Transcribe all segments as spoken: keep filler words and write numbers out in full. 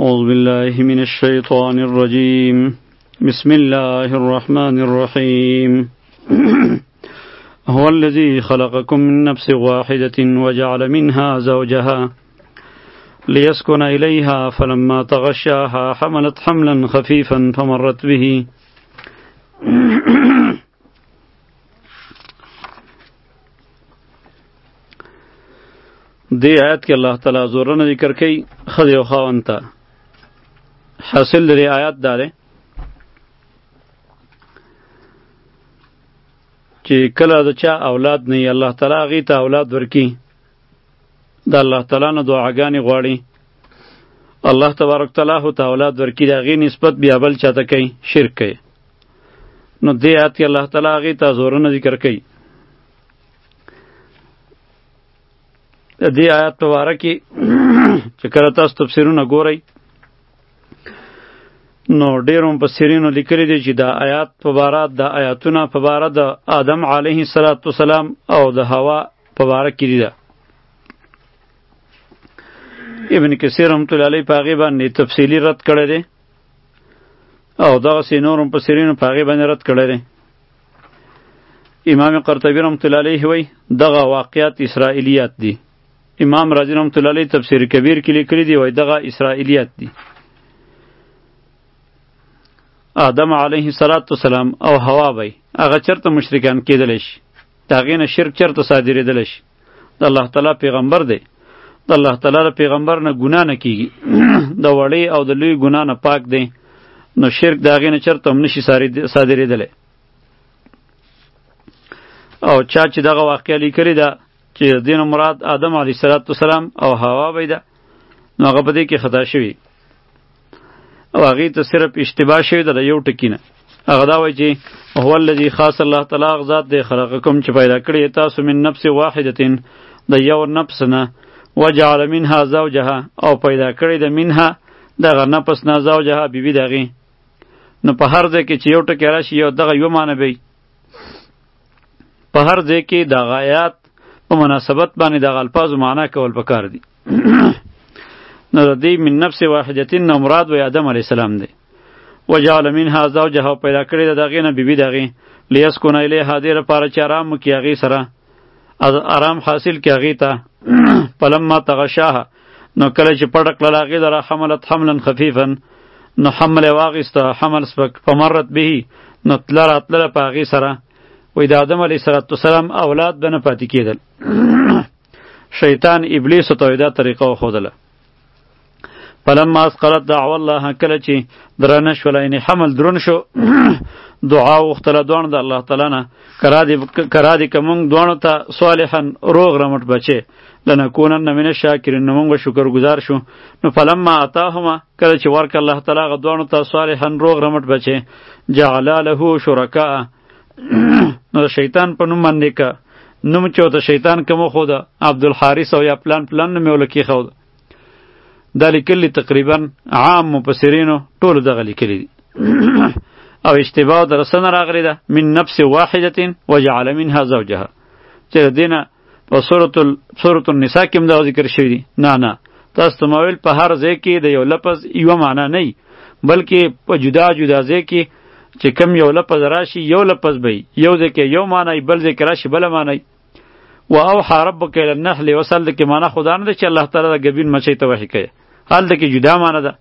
أعوذ بالله من الشيطان الرجيم بسم الله الرحمن الرحيم هو الذي خلقكم من نفس واحدة وجعل منها زوجها ليسكن إليها فلما تغشاها حملت حملا خفيفا فمرت به دی آیت کې الله تعالی زورونه ذکر کوي خدای او خاوند ته. حاصل لري آیات داره چې کله د چا اولاد نه الله تعالی هغې ته اولاد ورکي د الله تعالی نه دعاګانې غواړي الله تبارک تعالی هو ته اولاد ورکي د هغې نسبت بیا بل چاته کوي شرک کوي. نو دې آیت کې الله تعالی هغې ته زورونه ذکر کوي. د دې آیات په باره کې چې کله تاسو تفسیرونه ګورئ نو ډېرو مفسرینو لیکلي دي چې دا آیات په باره د آیاتونه په باره د آدم علیه السلام او د حوا په باره کې دي. ابن کثیر رحمت الله علیه په هغې باندې تفصیلي رد کړی دی او دغسې نور مفسرینو په هغې باندې رد کړی دی. امام قرطبي رحمت الله علیه وایي دغه واقعات اسرائیلیات دي. امام رازی رحمت الله علیه تفسیر کبیر کې لیکلی دی وای دغه اسرائیلیات دي. آدم علیه السلام او حوا بی هغه چرته مشرکان کېدلی شي د هغې نه شرک چرته صادرېدلی شي. د الله تعالی پیغمبر دی د الله تعالی د پیغمبر نه ګناه نه کېږي د وړې او د لوی ګناه نه پاک دی. نو شرک د هغې نه چرته هم نشي صادرېدلی. او چا چې دغه واقعه لیکلې ده چې دین مراد آدم علیه السلام او حوا بی ده نو هغه په دې کې خطا شوي او هغې ته صرف اشتباه شوي ده د یو ټکي نه. هغه دا وایي چې هو الذي خاص الله تعالی هغه ذات دی خلقکم چې پیدا کړی تاسو من نفس واحدتین د یو نفس نه وجعل منها زوجها او پیدا کړی د منها دغه نفس نه زوجها بیبي د هغې. نو په هر ځای کې چې یو ټکی راشي یو دغه یو معنی بی په هر ځای کې دغه آیات په مناسبت باندې دغه الفاظو معنا کول پکار دي. نو د دې من نفس واحدتین نه مراد و آدم علیه السلام دی. وجعل منها زوجها پیدا کړی د هغې نه بیبي د هغې لیسکن الیها دې لپاره چې ارام وکړي هغې سره ارام حاصل کړي هغې ته. فلما تغشاها نو کله چې پټه کړله هغې لره حملت حملا خفیفا نو حمل یې واخیسته حمل سپک فمرت به نو تله راتلله په هغې سره. وی د آدم علیه السلام اولاد به نه پاتې کېدل. شیطان ابلیسو ته دا طریقه وښودله. فلما اسقلت دعوا الله کله چې درنه شوله یعنې حمل درون شو دعا وغوښتله دواړو د الله تعالی نه کرا دې که موږ دواړو ته صالحا روغ رمټ بچې لنکونن من الشاکرین نو موږ به شکرګزار شو. نو فلما اتاهما کله چې ورکړه الله تعالی هغه دواړو ته صالحا روغ رمټ بچې جعلا له شرکاء نو شیطان په نوم باندې که نوم چې ورته شیطان که مخوده عبدالحارث او یا پلان پلان نوم یې ورله کېښوده. دا لیکلي تقریبا عام مفسرینو ټولو دغه لیکلي دي. او اشتباه د رسه نه راغلی ده من نفس واحدتین وجعل منها زوجها چې د دې نه په سورة النساء کې هم دغه ذکر شوي دي. نه نه تاسو ته ما ویل په هر ځای کې د یو لفظ یوه معنا نه وي بلکې په جدا جدا ځای کې چې کم یو لفظ راشي یو لفظ به یو ځای کې یو معنی بل ځای کې راشي بله معنی. و اوحى ربک الی النحل وصل د کې معنی خدا نه ده چې الله تعالی د ګبین مچۍ ته وحی کوي هلته کې جدا معنی ده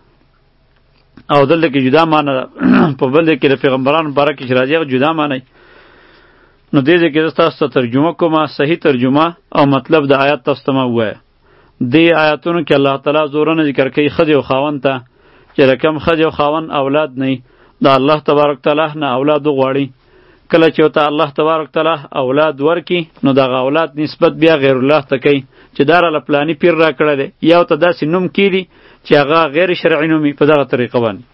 او دلته کې جدا معنی ده په بل ځای کې د پیغمبرانو باره کې چې راځي هغه جدا معنی. نو دې ځای کې زه تاسو ته ترجمه کومه صحیح ترجمه او مطلب د آیات تاسو ته ما ووایه. دې آیاتونو کې الله تعالی زورونه ذکر کوي ښځې او خاوند ته چې د کوم ښځې او خاوند اولاد نه د الله تبارک تعالی نه اولاد وغواړي. کله چې ورته الله تبارک تعالی اولاد ورکي نو دغه اولاد نسبت بیا غیر الله ته کوي چې دا راله پلاني پیر را کړی دی یا ورته داسې نوم کیدي چې هغه غیر شرعي نوم په دغه طریقه باندې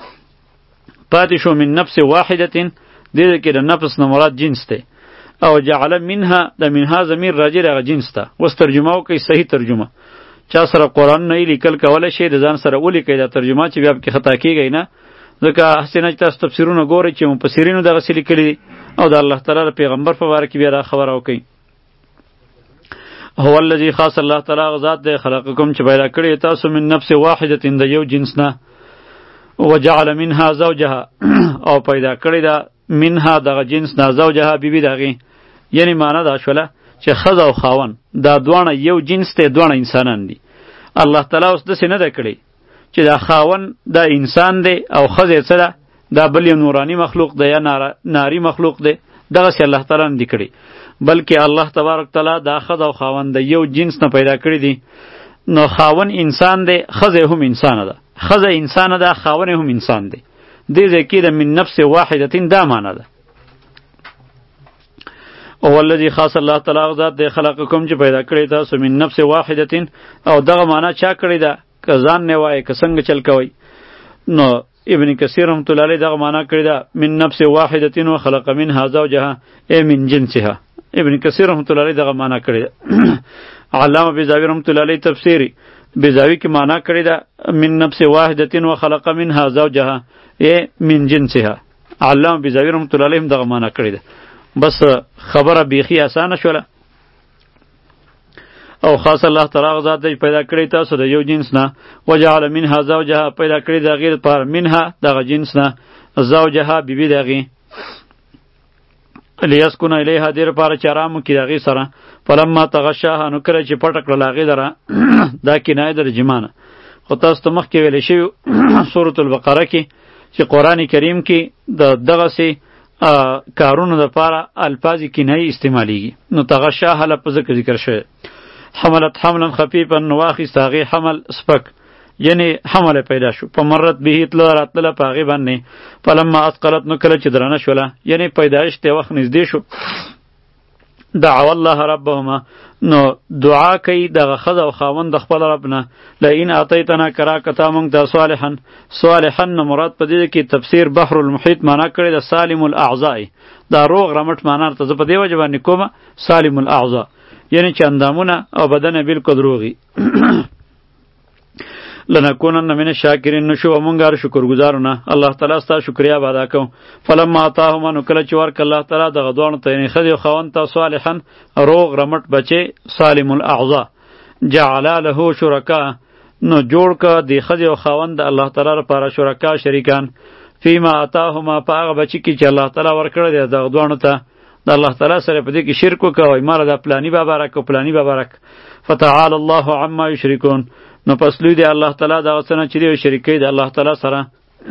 پاتې شو. من نفس واحدتین دې کې د نفس نه مراد جنس دی او جعل منها د منها ضمیر راجع هغه جنس ته. اوس ترجمه وکړئ صحیح ترجمه. چا سره قرآن نه لیکل کولی شي د ځان سره ولیکئ دا ترجمه چې بیا پکې خطا کیږئ نه ځکه هسې نه چې تاسو تفسیرونه ګورئ چې مفسرینو دغسې لیکلي دي او د الله تعالی د پیغمبر په باره کې بیا دا خبره وکئ. هو الذي خاص الله تعالی غزاد دی خلقکم چې پیدا کړی تاسو من نفس واحده د یو جنس نه وجعل منها زوجها او پیدا کړی دا منها دغه جنس نه زوجها بیبی دغه یعنی معنی دا شوله چې خز او خاون دا دوانه یو جنس ته دوانه انسانان دي الله تعالی اوس د سینه ده کړی چې دا خاون دا انسان دی او خزه سره دا بل یو نورانی مخلوق دی یا ناری مخلوق دی دغه سي الله تعالی نه کړی بلکې الله تبارک تعالی دا خز او خاون د یو جنس نه پیدا کړی دي نو خاون انسان دی خزه هم انسان ده خزه انسان ده خاون هم انسان دی دې ځکه د من نفس واحده دا معنی ده او الذي خاص الله تعالی ذات د خلقکم چې پیدا کړی تاسو من نفس واحده او دغه معنی چا کړی ده که ځان نه وای که څنګه چل کوي نو ابن کثیر رحمۃ اللہ علیہ دغه معنی کړی ده من نفس واحده وخلق منها زوجها ای من جنسها ابن کثیر رحمۃ اللہ علیہ دغه معنی کړی ده علامه بیزاوی رحمۃ اللہ علیہ تفسیری بیزاوی کی معنی کړی ده من نفس واحده وخلق منها زوجها ای من جنسها علامه بیزاوی رحمۃ اللہ علیہ دغه معنی کړی ده بس خبره بیخی آسانه شوله او خاص الله تعالی ذات پیدا کړی تاسو د یو جنس نه وجعل منها زوجها پیدا کړی د غیر پر منها دغه جنس نه زوجها بیبی دغه لیسکن الیها دیر پر چرام کی دغه سره فلما تغشاها نو کړه چې پټ کړه لاغه دره دا کنایه در جمانه خو تاسو ته مخ کې ویل شي سورۃ البقره کې چې قران کریم کې د دغه سي کارونو د پاره الفاظ کنایه استعمالیږي نو تغشاها لفظ ذکر شوی حملت حملا خفیفا نواخیست هغې حمل سپک یعنی حمل پیدا شو په مرت به تله راتله په هغې باندې فلما اثقلت نو کله چې درانه شوله یعنی پیدایش ته وخت نږدې شو دعوا الله ربهما نو دعا کوي دغه ښځه او خاوند د خپل رب نه لئن اعطیتنا کراکتا موږ ته صالحا صالحا نو مراد په دې کې تفسیر بحر المحیط معنا کړی د سالم الاعضاء دا روغ رمټ معنا ته زه په دې وجه باندې کومه سالم الاعضاء یعنی چې اندامونه او بدن بالکل روغي لنکونن من الشاکرین نشو مونږه شکرګزارونه الله تعالی ستاسو شکریا ادا کوم فلما اتاهم نو کله چې ورک الله تعالی دغه دوه ته یعنی خدي خوان ته صالحا روغ رمټ بچي سالم الاعضاء جعل له شرکا نو جوړ ک دی خدي او خوان د الله تعالی لپاره شرکا شریکان فيما اتاهما پاغه بچی کی چې الله تعالی ورکړه دغه دوه ته د الله تعالی سره په دې کې شرک وکوي مال د پلانی بابا راک او پلانی بابا راک فتعال الله عما یشرکون نو پس لوی دی الله تعالی دا څنګه چې دی شریکي د الله تعالی سره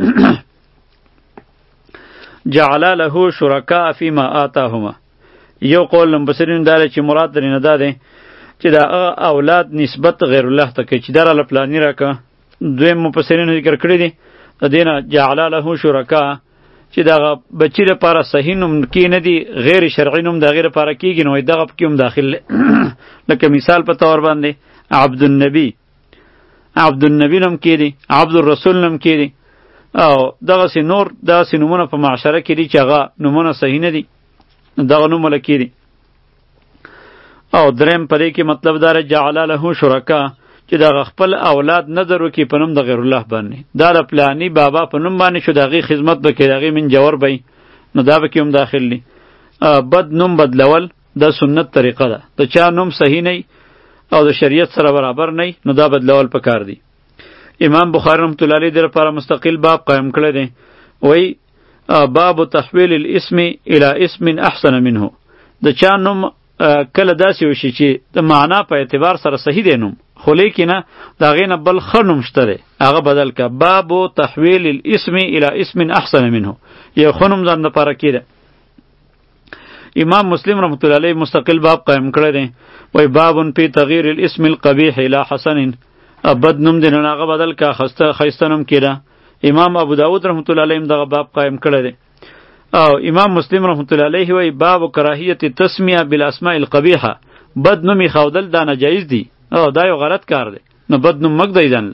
جعل له شرکاء فيما آتاهما یو قول مبصرین دار چې مراد درینه ده چې دا اولاد نسبت غیر الله ته کوي چې در له پلانی راکا دویم مفسرین ذکر کړی دي د دینه جعل له شرکاء چې دا بچی لپاره صحیح نوم کې نه دی غیر شرعي نوم د غیر لپاره کېږي نو دغه پکې هم داخل لکه مثال په تور باندې عبد النبی عبد النبی نوم کې دی عبد الرسول نوم کې دی او دغه سي نور دغه سي نومونه په معاشره کې دي چې هغه نومونه صحیح نه دي دغه نومونه کې دي او دریم پرې کې مطلب دار جعل له شرکا چې دا خپل اولاد نظر وکي په نوم د غیر الله باندې دا د پلانی بابا په نوم باندې شو دغه خدمت وکي دغه من جوړ بې نو دا به کوم داخل دي بد نوم بدلول د سنت طریقه ده ته چا نوم صحیح نه او د شریعت سره برابر نه نو دا بدلول پکار دی امام بخاری رحمۃ اللہ علیہ در پر مستقل باب قائم کړی دی وای باب تحویل الاسم الى اسم احسن منه د چا نوم کله داسې وشي چې د معنا په اعتبار سره صحیح دی نوم خو لیکنه دا غینه بل خنوم شته دی هغه بدل کا باب تحویل الاسم الى اسم احسن منه یو خنوم ځان لپاره کیده امام مسلم رحمۃ اللہ علیہ مستقل باب قائم کړی دی وای باب فی تغییر الاسم القبیح الى حسن بد نوم دی هغه بدل کا خسته خیسته نوم کیده امام ابو داود رحمۃ اللہ علیہ دغه باب قائم کړی دی او امام مسلم رحمۃ اللہ علیہ وای باب کراهیت التسمیه بالاسماء القبیحه بد نومي خودل دا ناجایز دی او دا یو غلط کار دی نو بد نوم مګدی دن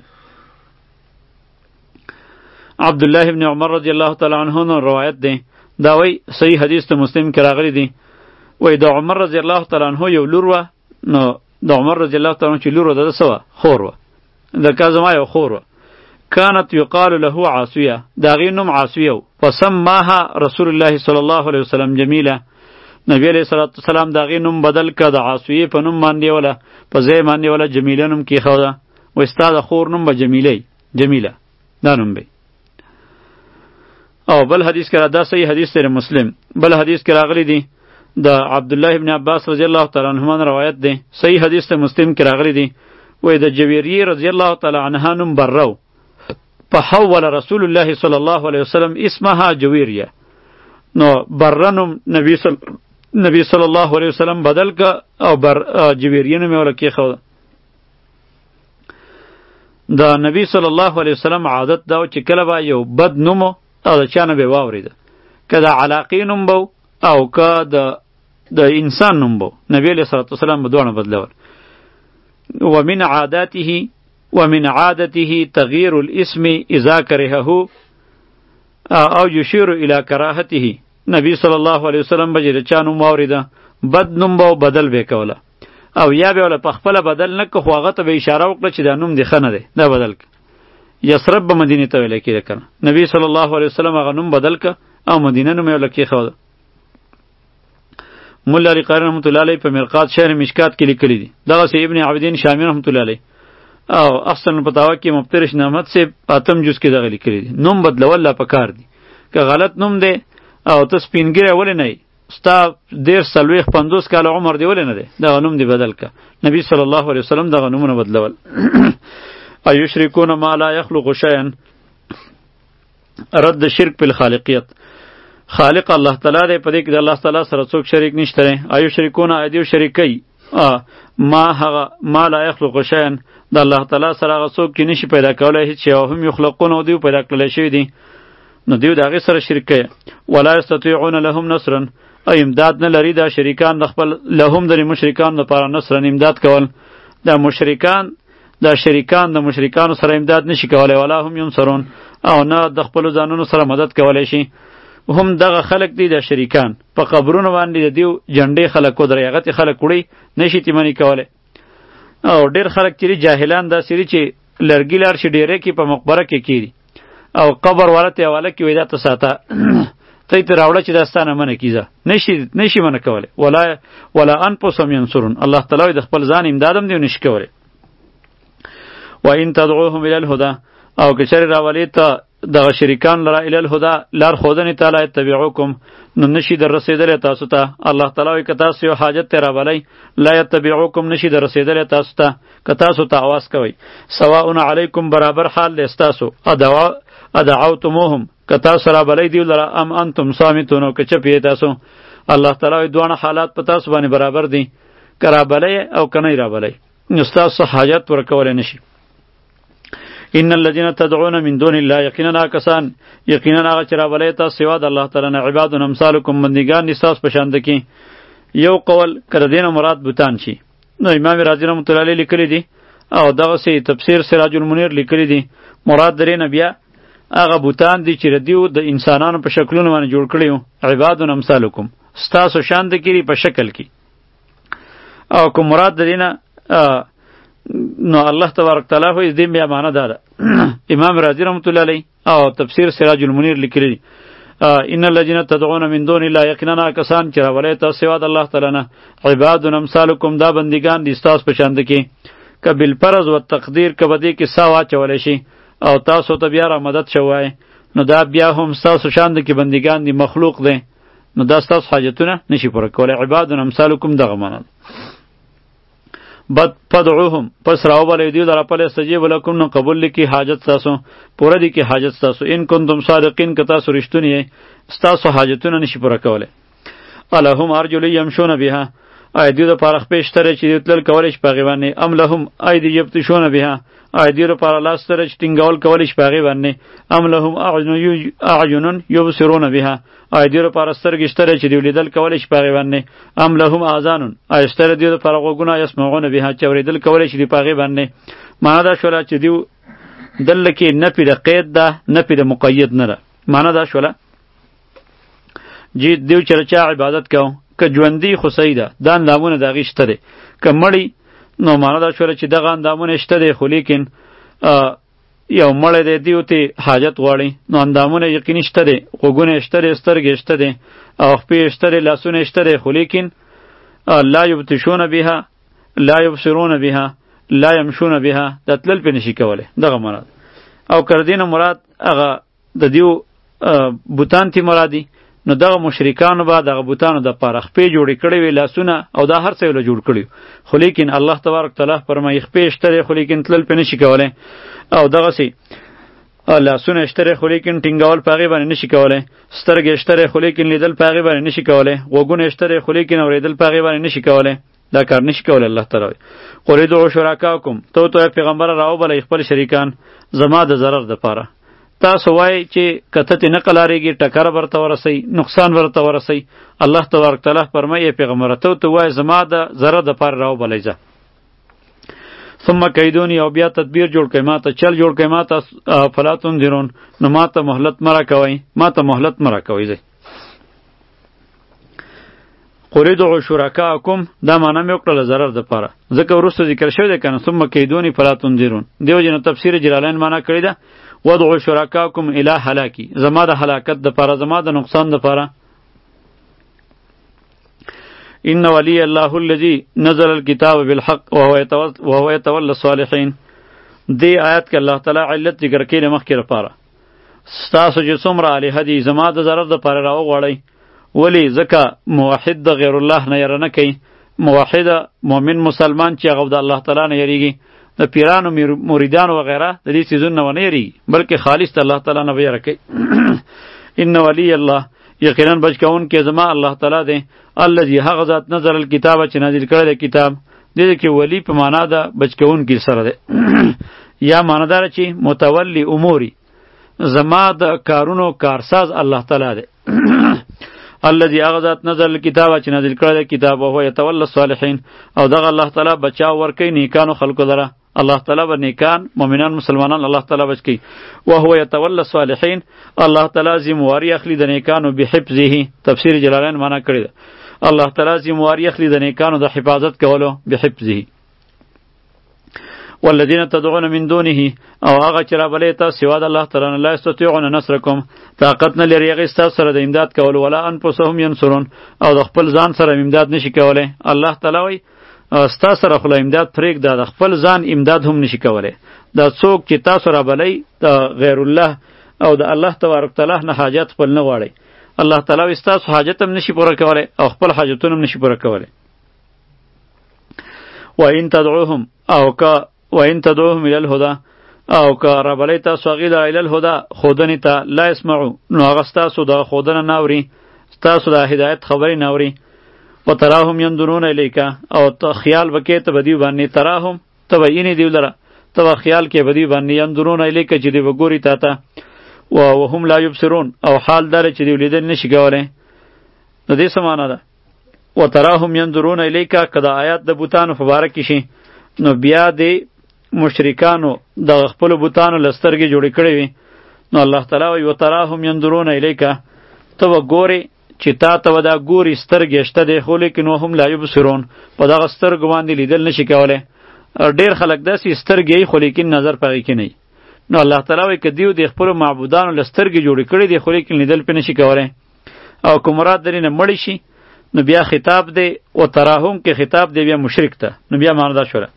عبد الله ابن عمر رضی الله تعالی عنہ نو روایت دی دا وای صحیح حدیث ته مسلم کې راغلی دی وای د عمر رضی الله تعالی عنہ یو لور و نو د عمر رضی الله تعالی عنہ چې لور د سوا خور و د کازما یو خور و كانت يقال له عاصيه دا غي نوم عاصيه فسماها رسول الله صلى الله عليه وسلم جميله نبی علیہ الصلوۃ والسلام دا غي نوم بدل ک د عاصيه په نوم باندې ولا په ځای باندې ولا جمیله نوم کېښوده، وایي ستا د خور نوم به جمیله جمیله دا نوم به. او بل حدیث کې را دا صحیح حدیث دی مسلم، بل حدیث کې راغلی دی د عبدالله ابن عباس رضی الله تعالی عنهما روایت دی، صحیح حدیث ته مسلم کې راغلی دی، وایي د جویریه رضی الله تعالی عنها نوم برو، فحول رسول الله صلی الله علیه وسلم اسمها جویریه، نو برنم نبی صلی نبی صلی الله علیه وسلم بدل که او بر جویریه نوم یې وله کېښوده. د نبی صلی الله علیه وسلم عادت دا و چې کله به یو بد نوم او د چا نه به یې واورېده، که د علاقې نوم به او که د د انسان نوم به نبی علیه صلات وسلام به دواړه بدلول. ومن عاداته ومن عادته تغییر الاسم اذا کرهه او یشیر الی کراهته، نبی صلی الله علیه وسلم به چې د چا نوم واورېده بد نوم به بدل به یې کوله، او یا به وله پخپله بدل نه که خو هغه ته به اشاره وکړه چې دا نوم دې ښه نه دی دا بدل که. یثرب به مدینې ته ویلی کېده که نه، نبی صلی الله علیه وسلم هغه نوم بدل که او مدینه نوم یې وله کېښوده. ملا علی قاری رحمت الله علیه په مرقات شهر مشکات کې لیکلی دي، دغسې ابن عابدین شامی رحمت الله علیه او احسن الفتاوا کې مفترش نعمت سے اتم جز کې دغه لیکلی دي، نوم بدلول لا پکار دي، که غلط نوم دی او ته سپینګیری ولې نه یې، ستا دېرش څلوېښت پنځوس کاله عمر دی ولې نه دی، دغه نوم دی بدل که. نبی صلی الله علیه وسلم دغه نومونه بدلول. ایشرکون ما لا یخلق شیئا، رد شرک په الخالقیت، خالق الله تعالی دی، په دې کې د الله تعالی سره څوک شریک نشته دی. ایشرکون ایدیو شریکوي ما هغه ما لا یخلق شیئا، د الله تعالی سره هغه څوک چې نشي پیدا کولی هیڅ شی، او هم یخلقون او دیو پیدا کړلی شوي دي، نو دیو د هغې سره شریک کوي. ولا یستطیعون لهم نصرا، او امداد نه لري دا شریکان د خپل لهم د مشرکان لپاره نصرا امداد کول، دا مشرکان دا شریکان د مشرکانو سره امداد نشي کولی. ولا هم ینصرون، او نه د خپلو ځانونو سره مدد کولی شي. هم دغه خلق دی د شریکان په قبرونو باندې د دیو جنډې خلک ودرې هغه خلک وړي نشي تیمنی کولی. او ډېر خلک چې جاهلان داسې دي چې لرګي لاړ شي ډېرې کې په مقبره کې کیږي او قبر والا ته حواله کې وایي دا ته ساته ته یې ته راوړه چې دا ستا نه منع کیږه، نشي نشي منع کولی. ولا ولا انفسهم ینصرون، الله تعالی د خپل ځان امداد هم دی نشي کولی. و ان تدعوهم الی الهدى، او که چېرې راولې ته دغه شریکان لره الی الهدى لار ښودنې ته لا یتبعوکم، نو نشي در رسېدلی تاسو ته. الله تعالی وایي که تاسو یو حاجت ته راولئ لا یتبعوکم، نشي در رسېدلی تاسو ته که تاسو ته اواز کوئ. سواء علیکم، برابر حال دی ستاسو، ادعوتموهم، که تاسو رابلئ دیو لره، ام انتم صامتون، او که چپ یې تاسو. الله تعالی وایي دواړه حالات په تاسو باندې برابر دي، که رابلئ او که نه رابلئ، نو ستاسو حاجت ورکولی نشي. ان الذين تدعون من دون الله، یقینا کسان یقینا هغه چې راولئ تاسو سوا د الله تعالی نه، عباد امثالکم، بندگان دي ستاسو په شان کې. یو قول که د دې نه مراد بوتان شي، نو امام رازی رحمت الله علیه لیکلی دي، او دغسې تفسیر سراج المنیر لیکلی دي، مراد درې نه بیا هغه بوتان دي چې ردیو د انسانانو په شکلونو باندې جوړ کړي وو، عباد امثالکم، ستاسو شان د کړي په شکل کې. او که مراد د دې نه نو الله تبارک تعالی خو دې بیا معنا ده. امام رازی رحمت الله علیه او تفسیر سراج المنیر لیکلی ان الذين تدعون من دون الله، یقینا کسان چې راولئ تاسو سوا د الله تعالی نه، عباد امثالکم، دا بندگان دي ستاسو په شان کې. که بالفرض و تقدیر که بدې کې سا واچولی شي او تاسو ته بیا را مدد شوی، نو دا بیا هم ستاسو شان کې بندگان دي، مخلوق دی، نو دا ستاسو حاجتونه نشي پوره کولی. عباد امثالکم دغه معنا ده. بد فدعوهم، پس راوبلئ دیو لره، فلیستجیبوا لکم، نو قبول لکي حاجت تاسو، پوره دي کې حاجت تاسو. ان کنتم صادقین، که تاسو رښتونی یې ستاسو حاجتونه نشي پوره کولی. الهم ارجل یمشون بها، آیا دیو دپاره خپې شته چې دیو تلل کولی شي په هغې باندې. ام لهم ایدي یبطشون بها، آیا دیو دپاره لاس شته چې ټینګول کولی شي په هغې باندې. ام لهم اعین یبصرون بها، آیا دیو دپاره سترګې شته چې دیو لیدل کولی شي په هغې باندې. ام لهم اذان، آیا شته دیو دپاره غوږونه یسمعون بها، چې اورېدل کولی شي په هغې باندې. معنا دا شوله چې دیو دلته کې نفي د قید ده، نفي د مقید نه ده. معنا دا شوله جی دیو چې چا عبادت کوو، که ژوندي خو صحیح ده، دا اندامونه د هغې شته دی. که مړی نو معنا دا شوله چې دغه اندامونه شته دی، خو لیکن یو مړی دی، دیو ته حاجت غواړي، نو اندامونه یقیني شته دی، غوږونه یې شته دی، سترګې شته دی، او خپې یې شته دی، لاسونه یې شته دی، خو لیکن لا یبطشون بها، لا یبصرون بها لا یمشون بها دا تلل پې نشي کولی دغه مراد او کردین مراد هغه د دیو بوتان تی مرادی نو دغه مشرکانو به دغه بوتانو د پاره خپې جوړې کړې وي لاسونه او دا هر څه یې له جوړ کړي خو لیکن الله تبارک تعالی فرمایي خپې شته خو لیکن تلل پې نشي کولی او دغسې لاسونه شته خو لیکن ټینګول په هغې باندې نشي کولی سترګې شته خو لیکن لیدل په هغې باندې نشي کولی غوږونه شته خو لیکن اورېدل په هغې باندې نشي کولی دا کار نشي کولی الله تعالی وایي قل ادعوا شرکاکم ته ورته وایه پیغمبره راوبلئ خپل شریکان زما د ضرر دپاره تاسو وای چې کته ته نقل اړیږي ټکر ورته ورسي نقصان ورته ورسي الله تبارک تعالی فرمایي پیغمبر ته ته وای زما د زره د پر راو بلایزه ثم کیدونی او بیا تدبیر جوړ کای ما ته چل جوړ کای ما ته فلاتون دیرون نو ما ته مهلت مرا کوي ما ته مهلت مرا کوي زه قریدو شرکاکم دا معنا مې وکړه ضرر د پاره ځکه ورسته ذکر شوی دی کنه ثم کیدونی فلاتون دیرون دیو جن تفسیر جلالین معنا کړی ده ودعو شرکاکم الی هلاکی زما د هلاکت د پاره زما د نقصان د پاره ان ولی الله الذی نزل الكتاب بالحق وهو يتولى وهو يتولى الصالحین دی آیت کې الله تعالی علت ذکر کړي مخکې لپاره تاسو چې څومره الہ دی زما د ضرر د پاره راو غواړئ ولی ځکه موحد د غیر الله نه یره نه کوي موحد مؤمن مسلمان چې هغه د الله تعالی نه یریږي د پیرانو مریدانو وغیره د دې سیزون نه ونه یریږي بلکې خالص د الله تعالی نه یره کوي ان ولی الله یقینا بچ کون کې زما الله تعالی دی الذي هغه ذات نزل الكتاب چې نازل کړی دی کتاب دې کې ولی په معنا ده بچ کون کې سره دی یا معنا دار چې متولی اموري زما د کارونو کارساز الله تعالی دی الذي اغذات نزل الكتاب چې نازل کړی دی کتاب او هو يتولى الصالحین او دغه الله تعالی بچاو ورکوي نیکانو خلکو لره الله تعالی به نیکان مؤمنان مسلمانان الله تعالی بچکی او هو يتولى الصالحین الله تعالی ذمہواری اخلي د نیکانو بحفظه تفسیر جلالین معنا کړی دی الله تعالی ذمہواری اخلي د نیکانو د حفاظت کولو بحفظه والذین تدعون من دونه او هغه چې رابلې ته سوا د الله تعالی نه لا یستطیعون نصرکم طاقت نه لري هغې ستاسو سره د امداد کولو ولا انفسهم ینصرون او د خپل ځان سره امداد نشي کولی الله تعالی وایي ستا سره خو امداد پرېږده د خپل ځان امداد هم نشي کولی دا څوک چې تاسو رابلئ د غیر الله او د الله تبارک تعالی نه حاجت خپل نه غواړئ الله تعالی وایي ستاسو حاجت هم نشي پوره کولی او خپل حاجتونه هم نشي پوره کولی وان تدعوهم او که وان تدعوهم الى الهدى او که رابلی تاسو هغې لره الی الهدى ښودنې ته لا یسمعو نو هغه ستاسو د ښودنه نه اوري ستاسو د هدایت خبرې نه اوري و تراهم ينظرون الیک او ته خیال وکې ته به دوی باندې تراهم ته به یینې دوی لره ته به خیال کې به دوی باندې ينظرون الیک چې دوی به ګوري تا ته وهم لا یبصرون او حال دا چې دوی لیدل نشي کولی نو دې څه معنا ده و تراهم ينظرون الیک که د آیات د بوتانو په باره کې شي نو بیا دې مشرکانو د خپل بوتانو لسترګې جوړې کړې وي نو الله تعالی وایي وتراهم ينظرون الیک ته به ګورې چې تا ته به دا ګوري سترګې شته دی خو لیکن وهم لا یبصرون په دغه سترګو باندې لیدل نشي کولی ډېر خلک داسې سترګې یي خو لیکن نظر په هغې کې نه نو الله تعالی وایي که دیو د خپلو معبودانو له سترګې جوړې کړې دي خو لیکن لیدل پرې نشي کولی او که مراد د دې نه مړی شي نو بیا خطاب دی وتراهم کې خطاب دی بیا مشرک ته نو بیا معنا دا شوله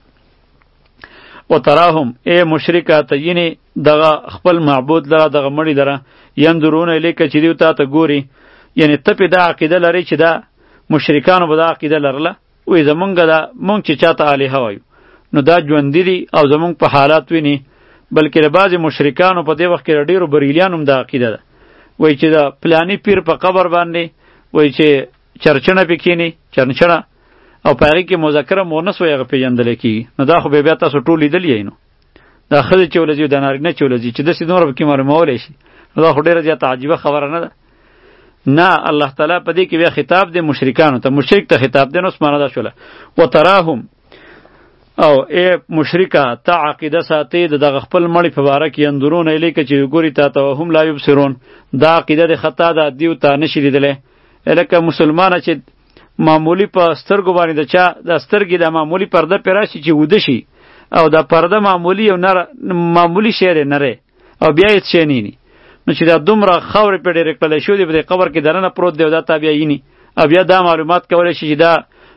و تراهم ای مشرکه ته یعنی دغه خپل معبود لره دغه مړي لره یندرون الیک چې دیو ته ته ګوري یعنی ته پې دا عقیده لري چې دا مشرکانو به دا عقیده لرله وایي زمونږ دا مونږ چې چاته الهه وایو نو دا ژوندي دي او زمونږ په حالات ویني بلکې د بعضې مشرکانو په دې وخت کې د ډېرو بریلیانو هم دا عقیده ده وایي چې د پلاني پیر په قبر باندې وایي چې چرچنه پې کښېني چرچنه او په هغې کې مذکره مونث وایي هغه پېژندلی کېږي نو دا خو بیا تاسو ټول لیدلي یی نو دا ښځې چې ولځي او د نارینه چې ولځي چې داسې دومره پکې معلومولی شي نو دا خو ډېره زیاته عجیبه خبره نه ده نه الله تعالی په دې کې بیا خطاب دی مشرکانو ته مشرک ته خطاب دی نو اوس معنا دا شوله وتراهم او ای مشرکه ته عقیده ساتې د دغه خپل مړي په باره کې یندرون الیک چې ګوري تا ته وهم لا یبصرون دا عقیده د خطا ده دیو ته نشي لیدلی لکه مسلمانه چې معمولی په سترګو باندې د چا د سترګې د معمولی پرده پې راشي چې وده شي او دا پرده معمولی او نره معمولی شی دی نری او بیا هېڅ شی نه نو چې دا دومره خاورې پې ډېرې کړلی شوي دي په دې قبر کې دننه پروت دی او دا تا بیا ییني او بیا دا معلومات کولی شي چې دا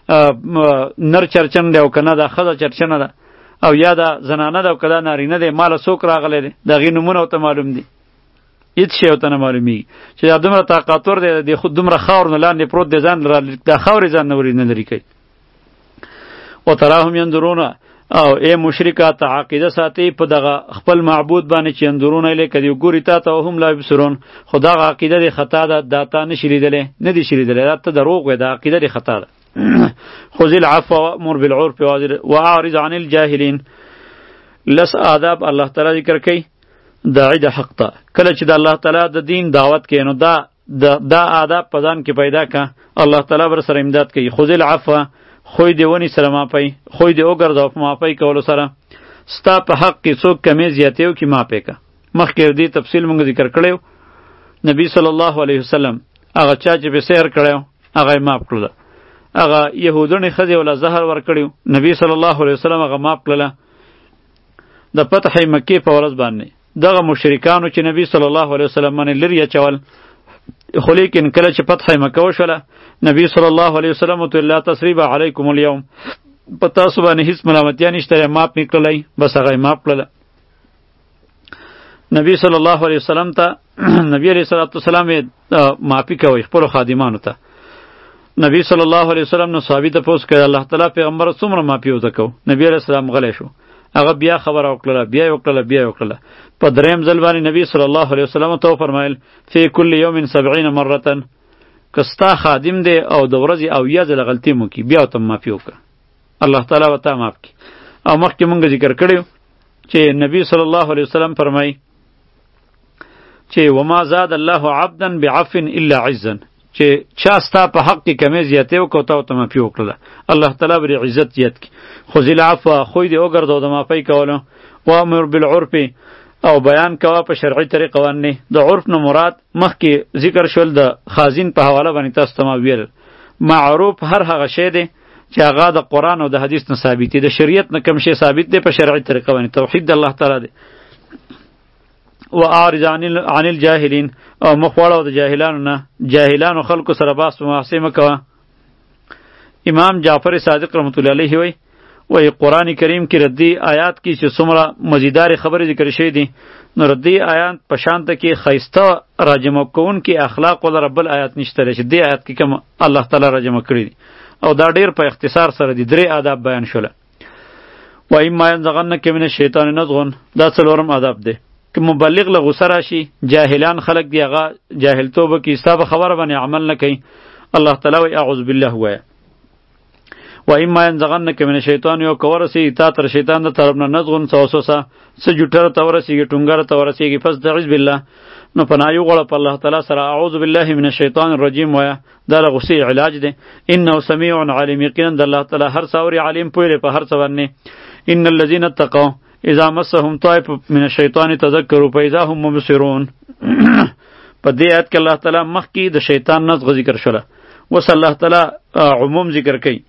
نر چرچن دی او کنه دا ښځه چرچنه ده او یا دا زنانه ده او که دا نارینه دی ماله څوک راغلی دی د هغې نومونه ورته معلوم دي هېڅ شی ورته نه معلومیږي چې دا دومره طاقتور دی د خود دومره خاور نه لاندې پروت دی ځان را دا خاورې ځان نه ورې نه لرې کوي وتراهم ینظرون او ای مشرکه ته عقیده ساتي په دغه خپل معبود باندې چې ینظرون الیک دی ګوري تا ته وهم لا یبصرون خو دغه عقیده دی خطا ده دا تا نه شي لیدلی نه دي شي لیدلی دا ته دروغ وایي دا عقیده دی خطا ده خذ العفو وامر بالعرف واعرض عن الجاهلین لس آداب الله تعالی ذکر کوي داعی د حق ته کله چې د الله تعالی د دین دعوت کوي نو دا دا آداب په ځان کې پیدا کا الله تعالی بر سره امداد کوي خذ العفو خوی دی ونی سره ماپی خوی دی وګرځاو په ماپی کولو سره ستا په حق کې څوک کمی زیاتیو کې ماپی کا مخکې دې تفصیل مونږ ذکر کړیو نبی صلی الله علیه وسلم هغه چا چې به سحر کړیو هغه یې ماف کړله هغه یهودونې ښځې وله زهر ورکړیو نبی صلی الله علیه وسلم هغه ماف کړله د فتح مکې په ورځ باندې دغه مشرکانو چې نبی صلی الله علیه وسلم باندې لرې اچول خو لیکن کله چې فتح مکه وشوله نبی صلی الله علیه وسلم ته لا تسریب علیکم اليوم په تاسو باندې هیڅ ملامتیا نشته ماف مې کړلی بس هغه یې ماف کړله نبی صلی الله علیه وسلم ته نبی علیه صلوات والسلام یې معافي کوي خپلو خادمانو ته نبی صلی الله علیه وسلم نو صحابي تپوس کړی الله تعالی پیغمبر څومره معافي ورته کو نبی علیه السلام غلی شو هغه بیا خبره وکړله بیا یې وکړله بیا یې وکړله په دریم ځل باندې نبی صلی الله علیه وسلم ته وفرمایل فی کل یوم سبعین مرة که ستا خادم دی او د ورځې اویا ځله غلطي مو کي بیا ورته معافي وکړه الله تعالی به تا معاف کړي او مخکې مونږ ذکر کړی چې نبی صلی الله علیه وسلم فرمایي چې وما زاد الله عبدا بعفو الا عزا چې چا ستا په حق کې کمی زیاتې وکړو تا ورته معافي وکړله الله تعالی به عزت زیات کړي خذ العفو خوی دې وګرځو د معافۍ کولو وامر بالعرف او بیان کوا په شرعي طریقه باندې د عرف نه مراد مخکې ذکر شول د خازن په حواله باندې تاسو ته ما ویل معروف هر هغه شی دی چې هغه د قرآن او د حدیث نه ثابت دی د شریعت نه کوم شی ثابت دی په شرعي طریقه باندې توحید د الله تعالی دی و اعرض عن الجاهلین او مخ واړو د جاهلانو نه جاهلانو خلکو سره باس مباحثې مه کوه امام جعفر صادق رحمت الله علیه وی وی قرآن کریم کې ردی آیات کې چې څومره مزیدار خبرې ذکر شوی دي نو ردی آیات په شانته کې ښایسته راجمع کوونکي اخلاق ول رب الآیات نشته چې دې آیات کې کوم الله تعالی راجمع کړی دي او دا ډیر په اختصار سره دي درې آداب بیان شول و اما ينزغنک من الشیطان نزغ دا څلورم آداب دی که مبلغ له غوسه راشي جاهلان خلق دی هغه جاهلتوب کې حساب خبره باندې عمل نه کوي الله تعالی وی اعوذ بالله وایه و اما ينزغنک من الشیطان یو کورسی تا تر شیطان د طرف نه نزغون وسوسه څه جوټر ته ورسیږي ټونګر ته ورسیږي پس تعوذ بالله نو پناه یو غړ په الله تعالی سره اعوذ بالله من الشیطان الرجیم وایه دا له غوسې علاج دی انه سمیع علیم یقینا د الله تعالی هر څاوري علیم پوهه په هر څه باندې ان الذين اتقوا اذا مسهم طائف من الشیطان تذکروا فاذا هم مبصرون په دې آیت کې الله تعالی مخکې د شیطان نزغ ذکر شوله وس الله تعالی عموم ذکر کوي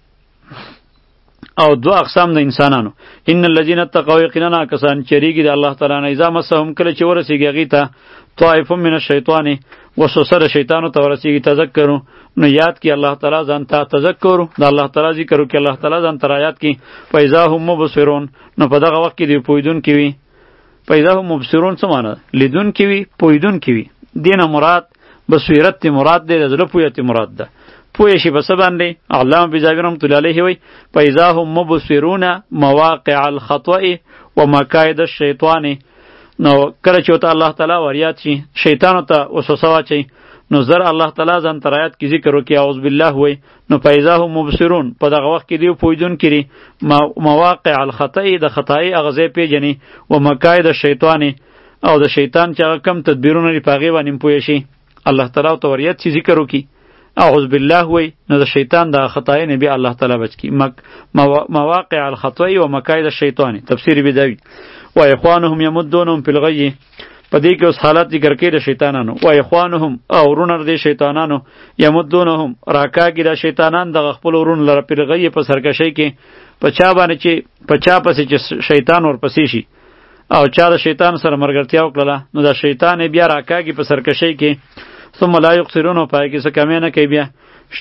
او دو اقسام د انسانانو ان الذين اتقوا یقینا کسان چریږي د الله تعالی نه اذا مسهم کله چې ورسیږي هغې ته طائف من الشیطان وسوسه د شیطانو ته ورسیږي تذکرو نو یاد کی الله تعالی ځان ته تذکرو د الله تعالی ذکر وکړي الله تعالی ځان ته یاد کی فاذا هم مبصرون نو په دغه وخت کې دی پویدون کی وي فاذا هم مبصرون څه معنی لیدون کی وي پویدون کی وي دینه مراد بصیرت مراد دی د زړه پویت مراد ده پوه شي بس باندې علامه بیزاوی رحمت الله علیه وی فاذا هم مبصرون مواقع الخطأ ومکائد الشیطان نو کله چې ته الله تعالی وریاد شي شیطان ته وسوسه واچي نو زر الله تعالی ځان ترایات کی ذکر وکي اعوذ بالله وی نو فاذا هم مبصرون په دغه وخت کې دی پویدون کړي مواقع الخطأ د خطای اغزه پیجنې ومکائد الشیطان او د شیطان چې کم تدبیرونه لري پاغي باندې پوه شي الله تعالی ته وریاد شي ذکر وکي اعوذ بالله وی نو د شیطان د خطای نبی الله تعالی بچ کی مواقع الخطا و مکائد الشیطان تفسیر بدوی و اخوانهم یمدونهم فی الغی په دې کې اوس حالت ذکر کړي د شیطانانو و اخوانهم او ورونر د شیطانانو یمدونهم راکاږي د شیطانان د خپل ورون لره په الغی په سرکشی کې په چا باندې چې په چا پسې چې شیطان ورپسې شي او چا د شیطان سره مرګرتیا وکړه نو د شیطان بیا راکاږي په سرکشی کې ثم لا یقصرون پای کې څه کمی نه کوي بیا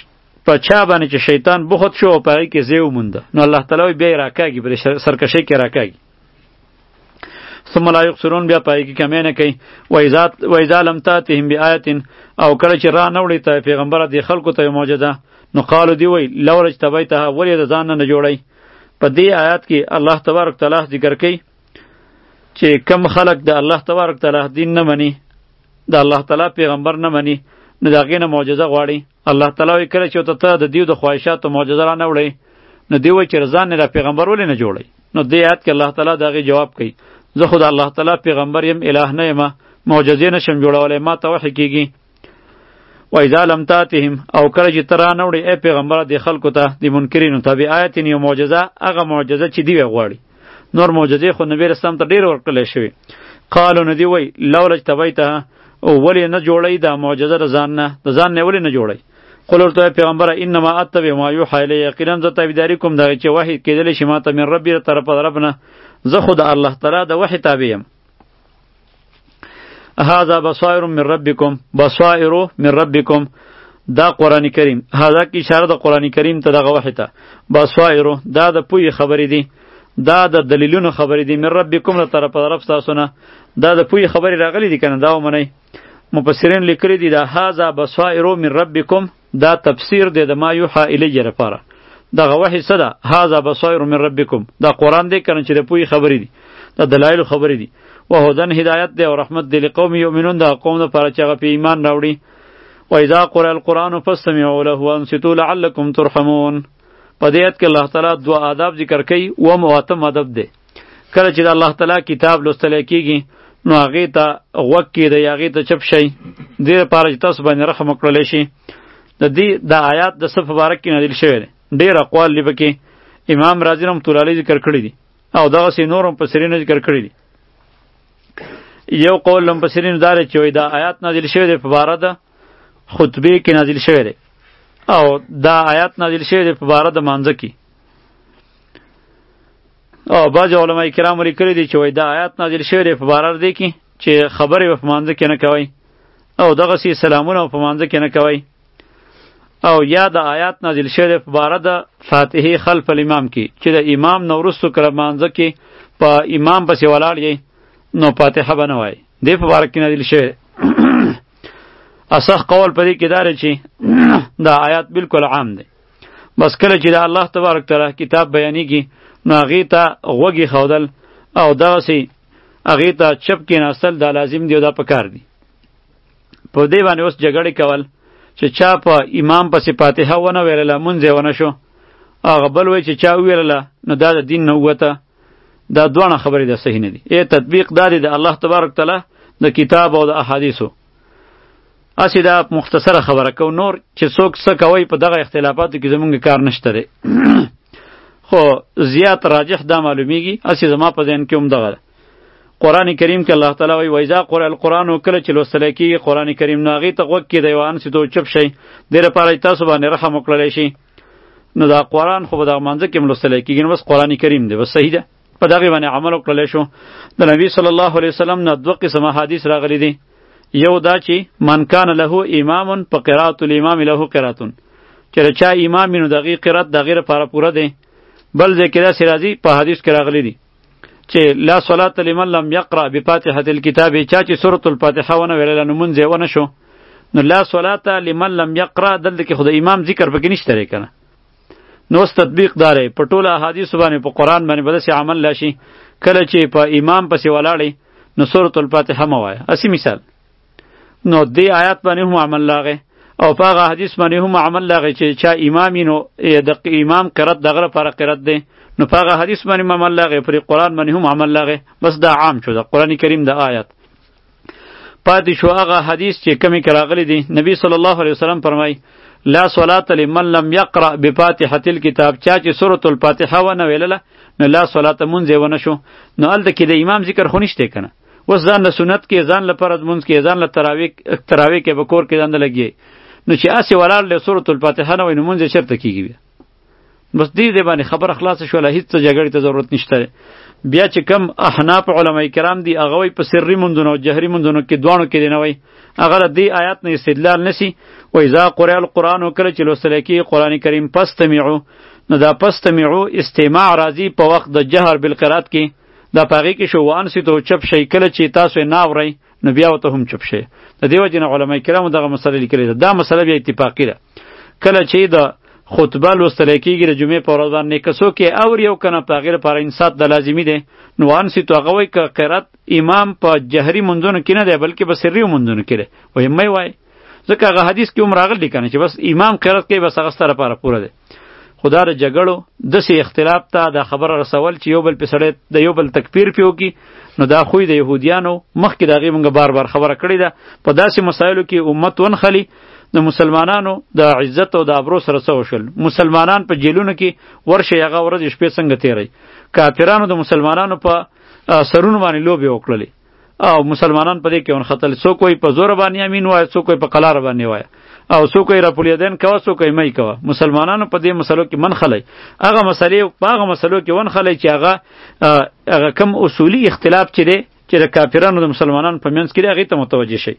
په چا باندې چې شیطان بخت شو او په هغې کې ځای ومونده نو الله تعالی بیا یې راکاږي په سرکشۍ کې راکاږي ثم لا یقصرون بیا په هغې کې کمی نه کوي وإذا لم تأتهم بآیة او کله چې را نه وړي ته پیغمبره دې خلکو ته یو معجزه نو قالو دی وی لولا اجتبیتها ولې د ځان نه جوړی په دې آیات کې الله تبارک تعالی ذکر کوي چې کم خلق د الله تبارک تعالی دین نه مني د الله تعالی پیغمبر نه مني نو د هغې نه معجزه غواړي الله تعالی وایي کله چې ته د دیو د خواهشاتو معجزه را نه وړی نو دی وایي چې ځان نه د پیغمبر ولې نه جوړی نو دې آیات کې الله تعالی د هغې جواب کوي زه خو د الله تعالی پیغمبر یم اله نه یمه معجزې نشم جوړولی ما ته وحی کېږي وإذا لم تأتهم او کله چې ته را نه وړې ای پیغمبره دې خلکو ته د منکرینو ته بآیت یو معجزه هغه معجزه چې دی غواړي نور معجزې خو نبی رسول ته ډېر ورکړلی شوي قالو نو دی وایي لولا اجتبیتها او ولې نه جوړی دا معجزه د ځان نه د ځان نه ولې نه جوړی قل ورته وایه پیغمبره انما اتبع ما یوحی الی یقینا زه تابعداري کوم دغه چې وحی کېدلی شي ما ته من ربي له طرفه د رب نه زه خو د الله تعالی د وحی تابع یم هذا بصائر من ربکم بصائر من ربکم دا قرآن کریم هذا کی اشاره د قرآن کریم ته دغه وحی ته بصائر دا د پوی خبرې دي دا د دلیلونو خبرې دي من ربکم له طرفه د رب تاسو نه دا د پوی خبرې راغلي دي کنه دا ومنئ مفسرین لیکلي دي دا هذا بصائر من ربکم دا تفسیر دی د ما یوحى الی لپاره دغه وحی څه ده هذا بصائر من ربکم دا قرآن دی کنه چې د پوی خبرې دي دا دلایل خبرې دي وهدن هدایت دی او رحمت دی لقوم یؤمنون دا قوم لپاره چې هغه په ایمان راوړي واذا قرئ القرآن فاستمعوا له وانصتوا لعلکم ترحمون په دې آیت کې الله تعالی دوه آداب ذکر کوي و مواتم ادب دی کله چې د الله تعالی کتاب لوستل کېږي نو هغې ته غوږ کېږدئ هغې ته چپ شئ دې لپاره چې تاسو باندې رحم وکړلی شي د دې دا آیات د څه په باره کې نازل شوی دی ډېر اقوال دي پکې امام رازي رحمة الله علیه ذکر کړي دي او دغسې نور مفسرینو ذکر کړي دي یو قول مفسرینو دا دی چې وایي دا آیات نازل شوی دی په باره د خطبې کې نازل شوی دی او دا آیات نازل شوی دی په باره د مانځه کې او بعض علماء کرام لیکلي دي چې وایي دا آیات نازل شوی دی په باره دی کې چې خبرې په مانځه کې نه کوئ او دغسې سلامونه په مانځه کې نه کوئ او یا د آیات نازل شوی دی په باره د فاتحې خلف الامام کې چې د امام نه وروستو کله مانځه کې په امام پسې ولاړ یې نو فاتحه به نه وایي دې په باره کې نازل شوی اصح قول په دې کې دا دی چې دا آیات بالکل عام دی بس کله چې د الله تبارک تعالی کتاب بیانېږي نو هغې ته غوږ ایښودل او دغسې هغې ته چپ کېناستل دا لازم دی او دا پکار دی په دې باندې اوس جګړې کول چې چا په امام پسې فاتحه ونه ویلله مونځ یې ونه شو هغه بل وایي چې چا وویلله نو دا د دین نه ووته دا دواړه خبرې د صحیح نه دي ای تطبیق دا دی د الله تبارک تعالی د کتاب او د احادیثو اسی دا مختصره خبره کو نور چې څوک څه کوي په دغه اختلافاتو کې زمونږ کار نشته دی خو زیات راجح دا معلومیږي اسی زما په ذهن کې هم دغه قرآن کریم کې الله تعالی وایي وایذا قرئ القرآن کله چې لوستل کېږي قرآن کریم نو هغې ته غوږ کېږدئ وانصتو چپ شئ دې لپاره چې تاسو باندې رحم وکړلی شي نو دا قرآن خو په دغه مانځه کې هم لوستلی کېږي نو بس قرآن کریم دی بس صحیح ده په دغې باندې عمل وکړلی شو د نبي صلی الله علیه وسلم نه دوه قسمه حدیث راغلی دي یو دا چې من کان له امام په قرات الامام له قراتون چې چا امام وي نو د هغې قرات د هغې لپاره پوره دی بل ځای کې داسې راځي په حدیث کې راغلی دي چې لا صلاة لمن لم یقرأ بفاتحة الكتاب چا چې سورة الفاتحه ونه ویلله نو مونځ یې ونه شو نو لا صلاة لمن لم یقرأ دلته کې خو د امام ذکر پکې نشته دی که نه نو اوس تطبیق دا دی په ټوله احادیثو باندې په قرآن باندې به داسې عمل راشي کله چې په امام پسې ولاړئ نو سورة الفاتحه مه وایه اسی مثال نو دې آیات باندې هم عمل لاغی او په هغه حدیث باندې هم عمل لاغی چې چا امام وي نو د امام قرات دغه لپاره قرات دی نو په هغه حدیث باندې هم عمل لاغی پر قرآن باندې هم عمل لاغی بس دا عام شو د قرآن کریم د آیات پاتې شو هغه حدیث چې کمی کې راغلی دی نبی صلی الله علیه وسلم فرمایي لا صلاة لمن لم یقرأ بفاتحة الكتاب چا چې سورة الفاتحه ونه ویلله نو لا صلاة مونځ یې ونه شو نو هلته کې د امام ذکر خو نشته که نه اوس ځان له سنت کې ځان له فرض مونځ کې ځان له تراویح تراویح کې به کور کې ځان له لګي نو چې هسې ولاړ له سورة الفاتحه نه وایي نو مونځ یې چېرته کېږي بیا بس دې دې باندې خبره خلاصه شوله هېڅ څه جګړې ته ضرورت نشته بیا چې کم احناف علما کرام دي هغه وایي په سري مونځونو او جهري مونځونو کې دواړو کې دی نه وایي. هغه د دې آیات نه استدلال نسی. و اذا قرئ القرآن کله چې لوستل کېږي قرآن کریم فاستمعوا، نو دا فاستمعوا استماع راځي په وخت د جهر بالقرات کې، دا پاغي کې شو وانصتو چپ شي، کله چې تاسو نه اورئ نو بیا ته هم چپ شي. د دې وجه نه علما کرام دغه مسله لیکلې ده. دا مسله بیا اتفاقی ده. کله چې د خطبه لوستل کېږي د جمعې په ورځ باندې کسو کې اور یو کنه په غیر پر انصات د لازمی ده، نو وانصتو هغه وایي ک قرات امام په جهري منځونو کې نه دی بلکې په سري منځونو کې دی. وایي مې وایي ځکه هغه حدیث کې هم راغلی کنه چې بس امام قرات کوي بس هغه ستاره لپاره پوره ده. خدا د جګړو د سي اختلاف ته د خبره رسول چې یو بل په سړی د یو بل تکفیر پیو کی، نو دا خوی د يهوديانو مخکې دغه مونږ بار بار خبره کړې ده. په داسې مسایلو کې امت ونخلی، د مسلمانانو د عزت او د ابرو سره څه وشل. مسلمانان په جیلونو کې ورشه هغه ورځ شپې څنګه تیری، کافرانو د مسلمانانو په سرونو باندې لوبې وکړلې او مسلمانان په دې کې ونختل. څوک وایي په زور باندې امین وایي، څوک وایي په قلار باندې وایي، او څوک یې راپولیدین کوه، څوک یې مې کوه. مسلمانانو په دې مسلو کې منخلی، هغه مسلې په هغه مسلو کې ونخلی چې هغه هغه کم اصولي اختلاف چې دی چې د کافرانو د مسلمانانو په منځ کې دی هغې ته متوجه شئ.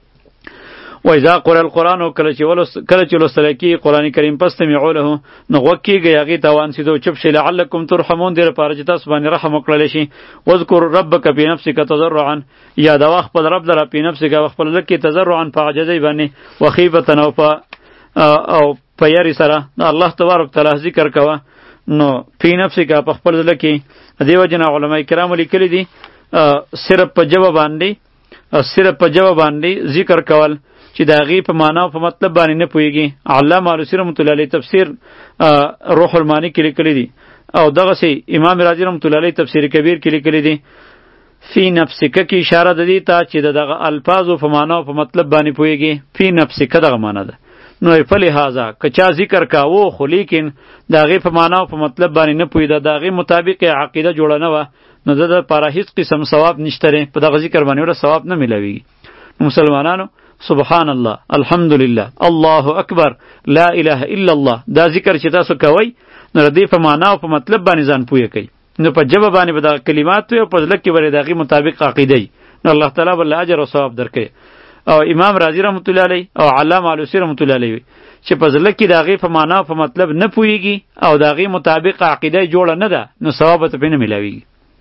و اذا قرئ القرآن کله چې ولس کله چې لوستل کېږي قرآن کریم فاستمعوا له، نو غوږ کېږئ هغې ته وانصتو چپ شئ لعلکم ترحمون، دې لپاره چې تاسو باندې رحم وکړلی شي. واذکر ربک فی نفسک تضرعا، یادوه خپل رب لره فی نفسک خپل زړه کې تضرعا په عاجزۍ باندې، وخیفة او په او په یاري سره د الله تبارک تعالی ذکر کوه. نو فی نفسک په خپل زړه کې. دې وجه نه علما کرامو لیکلي دي صرف په ژبه باندې صرف په ژبه باندې ذکر کول چې د هغې په معنا او په مطلب باندې نه پوهېږي. علامه علوسي رحمت الله علیه تفسیر روح المانی کې لیکلی دي، او دغسې امام رازي رحمت الله علیه تفسیر کبیر کې لیکلی دي فی نفسک کې اشاره د دې ته چې د دغه الفاظو په معنا او په مطلب باندې پوهېږي. فی نفسک دغه معنا ده. نو فلهذا که چا ذکر کاوه خو لیکن د هغې په معنا او په مطلب باندې نه پوهېده، د هغې مطابق عقیده جوړه نه وه، نو د ده لپاره هېڅ قسم ثواب نشته دی، په دغه ذکر باندې ورته ثواب نه میلاویږي. مسلمانانو سبحان الله، الحمدلله، الله اکبر، لا اله الا الله، دا ذکر چې تاسو کوئ نو د دې په معنا او په مطلب باندې ځان پوهه کوئ، نو په ژبه باندې به دغه کلمات وي او په زړه کې به د هغې مطابق عقیده وي، نو الله تعالی به له اجر او ثواب درکوي. او امام رازي رحمت الله علیه او علامه علوسي رحمت الله علیه چې په زړه کې د هغې په معنا او په مطلب نه پوهېږي او د هغې مطابق عقیده جوړه نه ده، نو ثواب به ترې نه میلاویږي.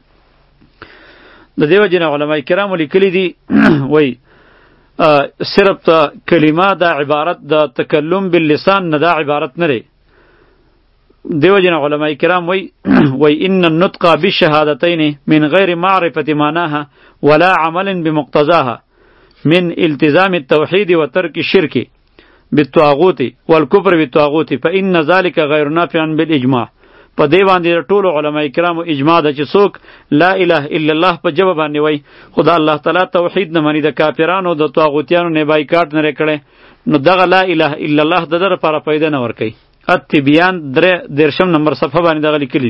د دې وجې نه علما کرامو لیکلي دي وایي صرف تا کلمه دا عبارت دا تکلم باللسان نه دا عبارت نه دی. دیو جن علماء کرام وی وی ان النطق بالشهادتين من غیر معرفة معناها ولا عمل بمقتضاها من التزام التوحيد وترك الشرك بالطاغوت والكفر بالطاغوت فإن ذلك غير نافع بالإجماع. په دې باندې ټولو علما کرامو اجماع ده چې څوک لا اله الا الله په جواب باندې وای خدا الله تعالی توحید نه مانی د کافرانو د طاغوتیانو نه بایکاټ نه کړي، نو دغه لا اله الا الله د در لپاره پیدا نه ور کوي. التبیان درې درشم نمبر صفحه باندې دغه لیکلی.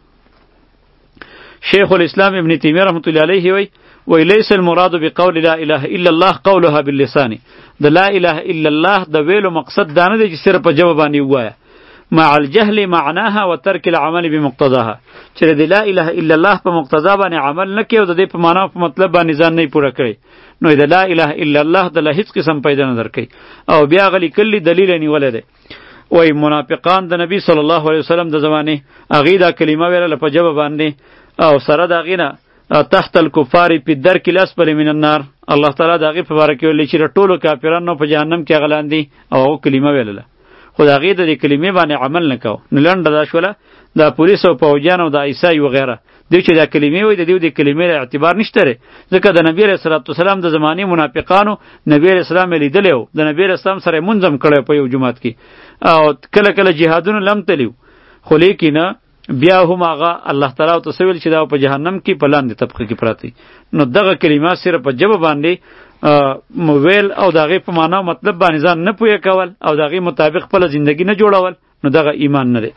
شیخ الاسلام ابن تیمیه رحمت الله علیه وی وی لیس المراد بقول لا اله الا الله قولها باللسان، د لا اله الا الله د ویلو مقصد دا نه دی چې صرف په جواب باندې وایي مع الجهل معناها وترك العمل بمقتضاها، چې د لا اله الا الله په مقتضا باندې عمل نه کوي او د دې په معنا او په مطلب باندې ځان نه پوره کړي، نو د لا اله الا الله د له هیڅ قسم پیدا نه درکړي. او بیا غلی کلی دلیل نیولې ده. وای منافقان د نبی صلی الله علیه وسلم د زمانه اغه دا کلمه ویله په جواب باندې او سره دا غینه تحت الكفار په درک الاسفل من النار، الله تعالی دا غی په بارکه ولې چې ټولو کافرانو په جهنم کې غلاندي او کلمه ویله خدا غي د کلمې باندې عمل نکاو. نو لنډه دا شوله د پولیس او پوجان او د عیسی و غیره دوی چې دا کلمې وای د دوی د کلمې اعتبار نشته لري، ځکه د نبی رسول الله سلام د زمانه منافقانو نبی رسول الله لیدلو د نبی رسول الله سره منظم کړي په یو جماعت کې او کله کله جهادونه لم تلیو، خو لیکنه بیا هم هغه الله تعالی او تسویل چې دا په جهنم کې په لاندې طبقه کې پراتی. نو دغه کلمات صرف په جواب باندې مویل او دغه په معنا مطلب باندې ځان نه پوهه کول او دغه مطابق خپل ژوندۍ نه جوړول، نو دغه ایمان نه دی.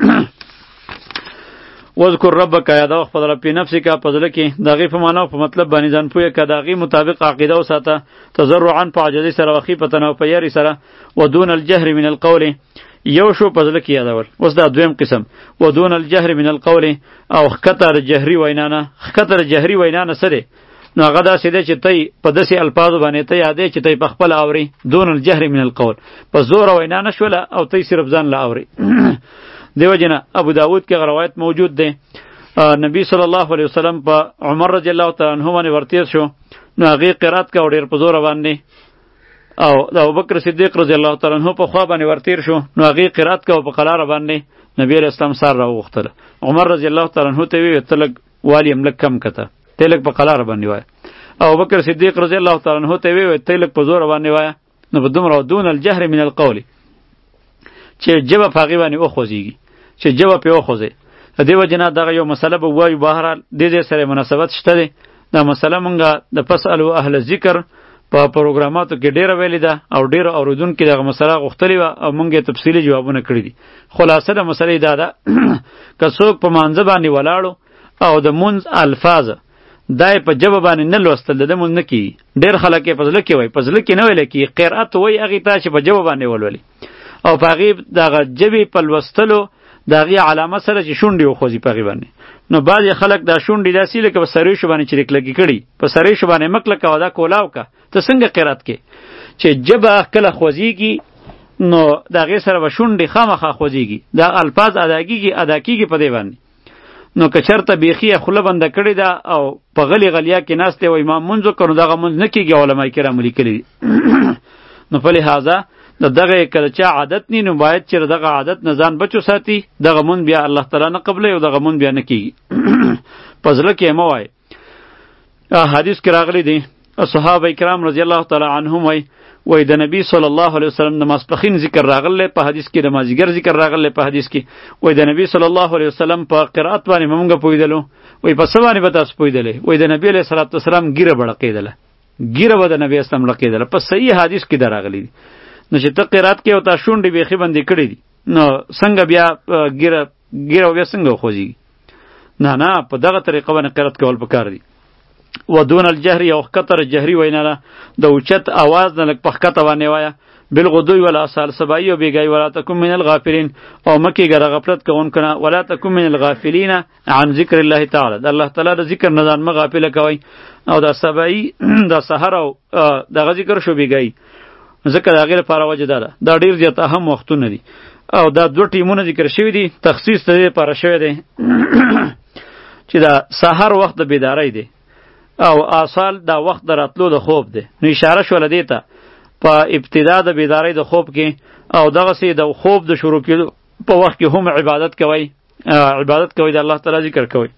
وذکر ربک یاد او خپل رب په نفسک په ځل کې دغه په معنا او په مطلب باندې ځان پوهه کړه، دغه مطابق عقیده او ساته تضرعا په عجزی سره وخی په تنو په یری سره ودون الجهر من القول، یو شو په زړه کې یادول. اوس دا دویم قسم و دون الجهر من القول او ښکته د جهري وینا نه. ښکته د جهري وینا نه څه دی؟ نو هغه داسې دی چې تی په داسې الفاظو باندې ته یادې چې تی په خپله اوري. دون الجهر من القول په زوره وینا نه شوله او تی صرف ځان له اوري. دیو جنا ابو داود کې روایت موجود دی، نبی صلی الله علیه وسلم په عمر رضی الله تعالی عنہ باندې ورتیر شو، نو هغه قرات کا ډیر په زور باندې، او د ابوبکر صدیق رضی الله تعالی عنہ په خوا باندې ورتیر شو، نو هغه قرات کا په قلار باندې نبی علیہ السلام سره راوغختله. عمر رضی الله تعالی عنہ ته وی تلک والی املک کم کته، تلک په قلار باندې وای. او ابوبکر صدیق رضی الله تعالی عنہ ته وی تلک په زور باندې وای. نو په دومره دون الجهر من القول چې جبه پاغي باندې او خوځيږي، چې جواب په خوځي. د دې وجنه دغه یو مسله به وایو، بهرحال د دې سره مناسبت شته دی. دا مسله مونږه د فسألو اهل ذکر په پروګراماتو کې ډیره ویلې ده او ډیره اوریدونکو دغه مسله غوښتلې وه او مونږ یې تفصیلي جوابونه کړي دي. خلاصه د مسلې دا ده که څوک په مانځه باندې ولاړو او د مونځ الفاظ دا په ژبه باندې نه لوستل د مونځ نه کیږي. ډېر خلک یې په زړه کې وایي، په زړه کې نه ویلی کېږي، قرأت وایي هغې ته چې په ژبه باندې ولولي او په هغې دغه ژبې په لوستلو د هغې علامه سره چې شونډې وخوځي په هغې باندې. نو بعضې خلک دا شونډې داسې لکه په سریشو باندې چې لکلکې کړي، په سریشو باندې مه کلکه او دا کولاو که ته څنګه قرأت کې چې ژبه کله خوځېږي نو د هغې سره به شونډې خامخا خوځېږي، دا الفاظ ادا کېږي ادا کېږي په دې باندې. نو که چېرته بیخي یې خوله بنده کړې ده او په غلې غلیا کې ناست دی وایي ما مونځ وکړو، دغه مونځ نه کېږي، علما کرامو لیکلي دي. نو په لحاظه د دغه کله چا عادت نی نو باید چې دغه عادت نه ځان بچو ساتي، دغه مون بیا الله تعالی نه قبلې او دغه مون بیا نه کیږي. پزله کې مو وای حدیث کې راغلی دی صحابه کرام رضی الله تعالی عنهم وای وای د نبی صلی الله علیه وسلم د ماسپخین ذکر راغلی په حدیث کې، د مازیګر ذکر راغلی په حدیث کې، وای د نبی صلی الله علیه وسلم په قرات باندې مونږ پویدلو، وای په څه باندې به تاسو پویدلې، وای د نبی علیه الصلاه والسلام ګیره بړقیدله، ګیره به د نبی اسلام لقیدله، په صحیح حدیث کې راغلی دی. نو چې ته قرات کې او تا شونډې بیخي بندې کړې دي نو څنګه بیا ګیره ګیره بیا څنګه وخوځېږي؟ نه نه په دغه طریقه باندې قرات کول پکار دي. و دون الجهر یو ښکته جهري وینا ده، د اوچت اواز نه لږ په ښکته باندې وایه، بالغدو والآصال سبایي او بیګایي، ولا تکن من الغافلین او مه کېږه د غفلت کوونکو نه، ولا تکن من الغافلین عن ذکر الله تعالی، د الله تعالی د ذکر نه ځان مه غافله کوئ. او دا سبایي دا سحر او دغه ذکر شو بیګایي، ځکه د هغې لپاره وجه دا ده دا ډېر زیات اهم وختونه دي او دا دوه ټیمونه ذکر شوي دي، تخصیص د دې لپاره شوی دی چې دا سحر وخت د بیدارۍ دی او آصال دا وخت د راتلو د خوب دی. نو اشاره شوله دې ته په ابتدا د بیدارۍ د خوب کې او دغسې د خوب د شروع کېدو په وخت کې هم عبادت کوئ، عبادت کوئ، د الله تعالی ذکر کوئ.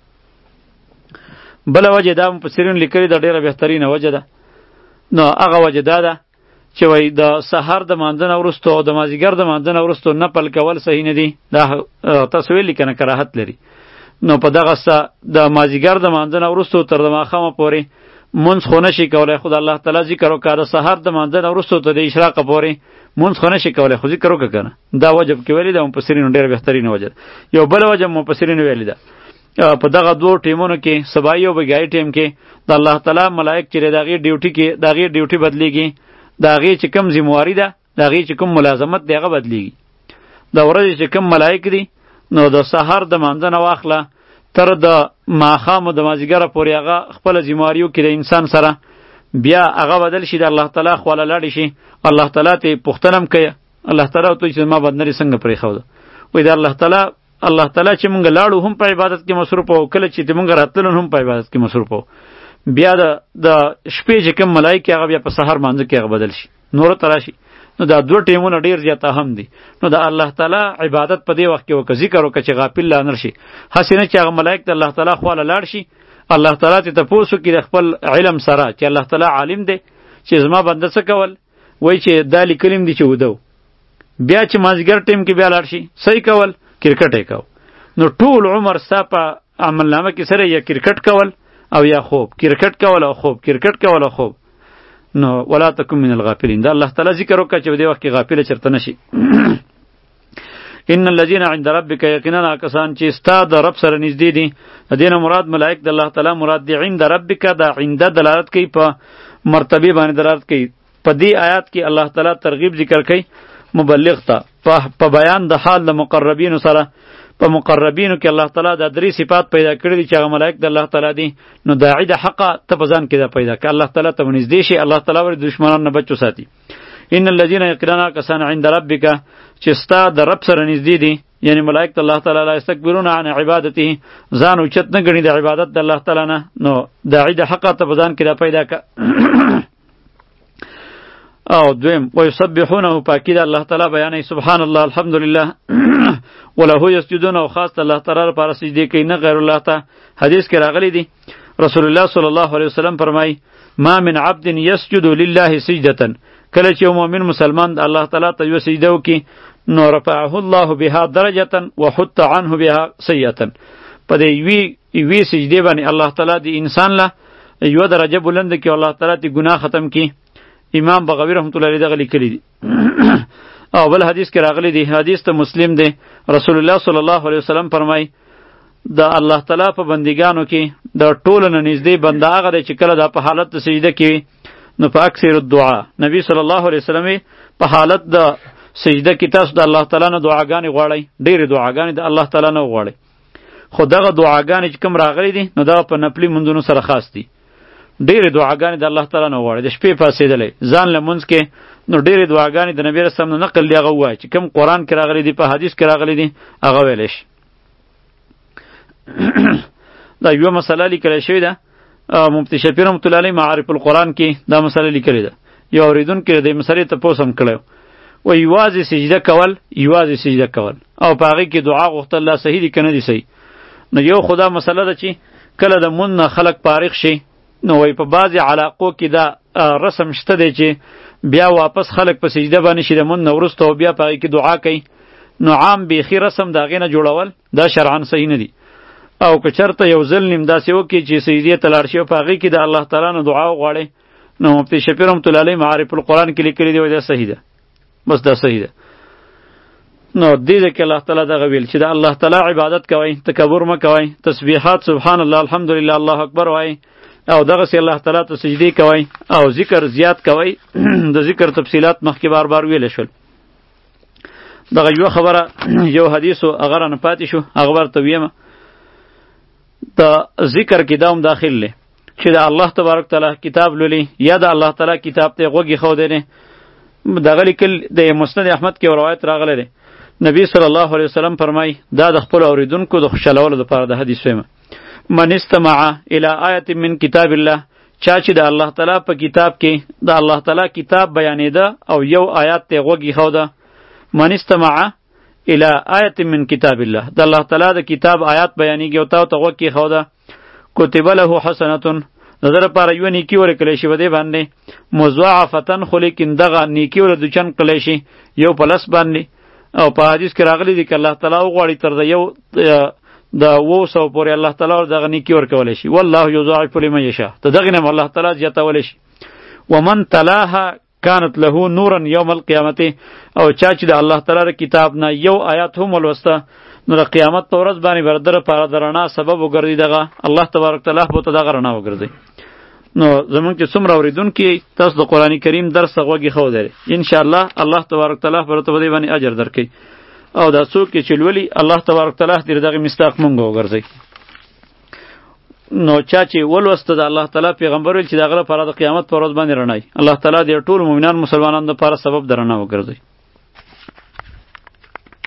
بله وجه دا مفسرین لیکلي دا ډېره بهترینه وجه ده. نو هغه وجه دا ده چې وای د سحر د مانځه نه وروسته او د مازدیګر د مانځه نه وروسته نفل کول صحیح نه دي، دا تاسو ویلي که نه کراهت لري. نو په دغه څه د مازدیګر د مانځه نه وروسته تر د ماښامه پورې مونځ خو نه شي کولی، خو د الله تعالی ذکر وکړه. د سحر د مانځه نه وروسته تر د اشراقه پورې مونځ خو نه شي کولی، خو ذکر وکړه که نه، دا وجب کې ویلي ده مفسرینو، ډېره بهترینه وجه ده. یو بله وجه مفسرینو ویلي ده په دغه دوو ټیمونو کې سبایي او بیګایي ټیم کې د الله تعالی ملائک چې د هغې ډیوټي کې د هغې ډیوټي بدلیږي، د هغې چې کوم ذمواري ده، د هغې چې کوم ملازمت دی هغه بدلیږي. د ورځې چې کوم ملائک دي نو د سحر د مانځه نه واخله تر د ماښامو د مازدیګره پورې هغه خپله ذمواریو کې د انسان سره بیا هغه بدل شي، د الله تعالی خواله لاړې شي، الله تعالی ته یې پوښتنه هم کوي، الله تعالی ورته وایي چې ما بدنري څنګه پرېښوده، وایي د الله تعالی الله تعالی چې مونږ لاړو هم په عبادت کې مصروف وو، کله چې مونږ راتلو هم په عبادت کې مصروف وو. بیا د د شپې چې کوم ملایکې هغه بیا په سحر مانځه کې هغه بدل شي، نور ته راشي. نو دا دوه ټیمونه ډېر زیات اهم دي. نو د الله تعالی عبادت په دې وخت کې وکړه، ذکر وکړه چې غافل لا نه شي، هسې نه چې هغه ملایک د الله تعالی خواله لاړ شي، الله تعالی ته تپوس وکړي د خپل علم سره چې الله تعالی عالم دی چې زما بنده څه کول، وایي چې دا لیکلیم دي چې ودو. بیا چې مازدیګر ټیم کې بیا لاړ شي صحیح کول، کرکټ یې کو. نو ټول عمر ستا په عملنامه کې سره یا کرکټ کول او یا خوب، کرکټ کول او خوب، کرکټ کول او خوب. نو ولا تکن من الغافلین، دا الله تعالی ذکر وکړه چې په دې وخت کې غافل چرته نشي. ان الذين عند ربك یقینا کسان چې ستا د رب سره نږدې دي، د دې نه مراد ملائک د الله تعالی مراد دي. عند ربک دا عند دلالت کوي په مرتبه باندې دلالت کوي. په دې آیات کې الله تعالی ترغیب ذکر کوي مبلغ ته په بیان د حال د مقربینو سره. په مقربینو کې الله تعالی دا درې صفات پیدا کړی دي چې هغه ملائک د الله تعالی دي. نو داعی د حق ته په ځان کې دا پیدا کړه الله تعالی ته ونږدې شي، الله تعالی ور دشمنانو نه بچو ساتي. ان الذين يقرنا كسان عند ربك چې ستا د رب سره نږدې دي، یعنی ملائک الله تعالی لا استكبرون عن عبادته، ځان اوچت نه ګڼي د عبادت د الله تعالی نه. نو داعی د حق ته په ځان کې دا پیدا کړه. او دویم ويسبحونه پاکی د الله تعالی بیانې سبحان الله الحمدلله وله یسجدون او خاص الله تعالی لپاره سجدي کوي نه غیر الله ته. حدیث کې راغلی دی رسول الله صلی الله علیه وسلم فرمای ما من عبد یسجد لله سجدة، کله چې مؤمن مسلمان د الله تعالی ته یو سجده وکي نو رفعه الله بها درجة وحط عنه بها سیئة، په دې وی وی سجده باندې الله تعالی د انسان له یو درجه بلند کی الله تعالی تی ګناه ختم کی. امام بغوی رحمت الله علیه دغه لیکلی دی. او بل حدیث کې راغلی دی، حدیث ته مسلم دی، رسول الله صلی الله علیه وسلم فرمای د الله تعالی په بندګانو کې د ټولو نه نږدې بنده هغه دی چې کله د په حالت د سجده کې نو په اکثر الدعا نبی صلی الله علیه وسلم په حالت د سجده کې تاسو د الله تعالی نه دعاګانې غواړئ، ډېرې دعاګانې د الله تعالی نه وغواړئ. خو دغه دعاګانې چې کوم راغلي دي نو دغه په نفلي منځونو سره خاص دي. ډېرې دعاګانې د الله تعالی نه وغواړئ. د شپې پاڅېدلی ځان لمونځ کې نو ډېرې دعاګانې د نبي رسول نه نقل دی هغه ووایه چې کوم قرآن کې راغلي دي په حدیث کې راغلي دي هغه ویلی شي. دا یوه مسله لیکلی شوې ده مفتی شفیع رحمت الله علیه معارف القرآن کې دا مسله لیکلې ده. یو اورېدونکي د دې مسلې تپوس هم کړی و یوازې سجده کول یوازې سجده کول او په هغې کې دعا غوښتل لا صحیح دي که نه دي صحیح. نو یو خدا مسله ده چې کله د مون نه خلق فارغ شي نو وای په بعضې علاقو کې دا رسم شته دی چې بیا واپس خلق په سجده باندې شي د مون نه وروسته او بیا په هغې کې دعا کوي. نو عام بیخي رسم د هغې نه جوړول دا شرعاً صحیح نه دي. او که چېرته یو ځل نیم داسې وکړي چې سجدې ته لاړ شي او په هغې کې د الله تعالی نه دعا وغواړئ نو مفتی شفیع رحمت الله علیه معارف القرآن کې لیکلي دی دا صحیح ده، بس دا صحیح ده. نو دې ځای کې الله تعالی دغه ویل چې د الله تعالی عبادت کوئ، تکبر مه کوئ، تسبیحات سبحان الله الحمدلله الله اکبر وایئ او دغسې الله تعالی ته سجدې کوئ او ذکر زیات کوئ. د ذکر تفصیلات مخکې بار بار ویلی شول. دغه یوه خبره یو حدیث و هغه رانه پاتې شو هغه ورته ویمه. د ذکر کې دا هم داخل دی چې د الله تبارک تعالی کتاب لولي یا د الله تعالی کتاب ته غوږ ایښودی دی. دغه لیکل د مسند احمد کې روایت راغلی دی. نبی صلی الله علیه وسلم فرمای دا د خپلو اورېدونکو د خوشحالولو لپاره د حدیث ویمه. من استمع الى آیت من کتاب الله، چا چې د الله تعالی په کتاب کې د الله تعالی کتاب بیانېده او یو آیات ته غوږ ایښوده. من استمع الى آیت من کتاب الله، د الله تعالی د کتاب آیات بیانېږي او تا ته غوږ کېښوده. کتب له حسنة، د ده لپاره یوه نیکي ورکړلی شي په دې باندې مضاعفتن، خو لیکن دغه نیکي ور دوچن کړلی شي یو په لس باندې. او په حدیث کې راغلی دی که الله تعالی وغواړي تر د یو د اوو سوو پورې الله تعالی ور دغه نیکي ورکولی شي. والله یضاعف لمن یشاء، د دغې نه هم الله تعالی زیاتولی شي. ومن تلاها کانت له نورا یوم القیامت، او چا چې د الله تعالی د کتاب نه یو آیات هم ولوسته نو د قیامت په ورځ باندې به د ده لپاره د رڼا سبب وګرځي، دغه الله تبارک تعالی به ورته دغه رڼا وګرځي. نو زمونږ چې څومره اورېدونکي تاسو د قرآن کریم درس ته غوږ ایښودی انشاءالله الله تبارک تعالی به ورته په دې باندې اجر درکوي. او دا څوک چې لولي الله تبارک تعالی دې دغه مصداق مونږ وګرځي. نو چا چې ولوسته د الله تعالی پیغمبر ویل چې د هغه لپاره د قیامت په ورځ باندې رڼا وي، الله تعالی دې ټولو مؤمنان مسلمانانو لپاره سبب د رڼا وګرځي.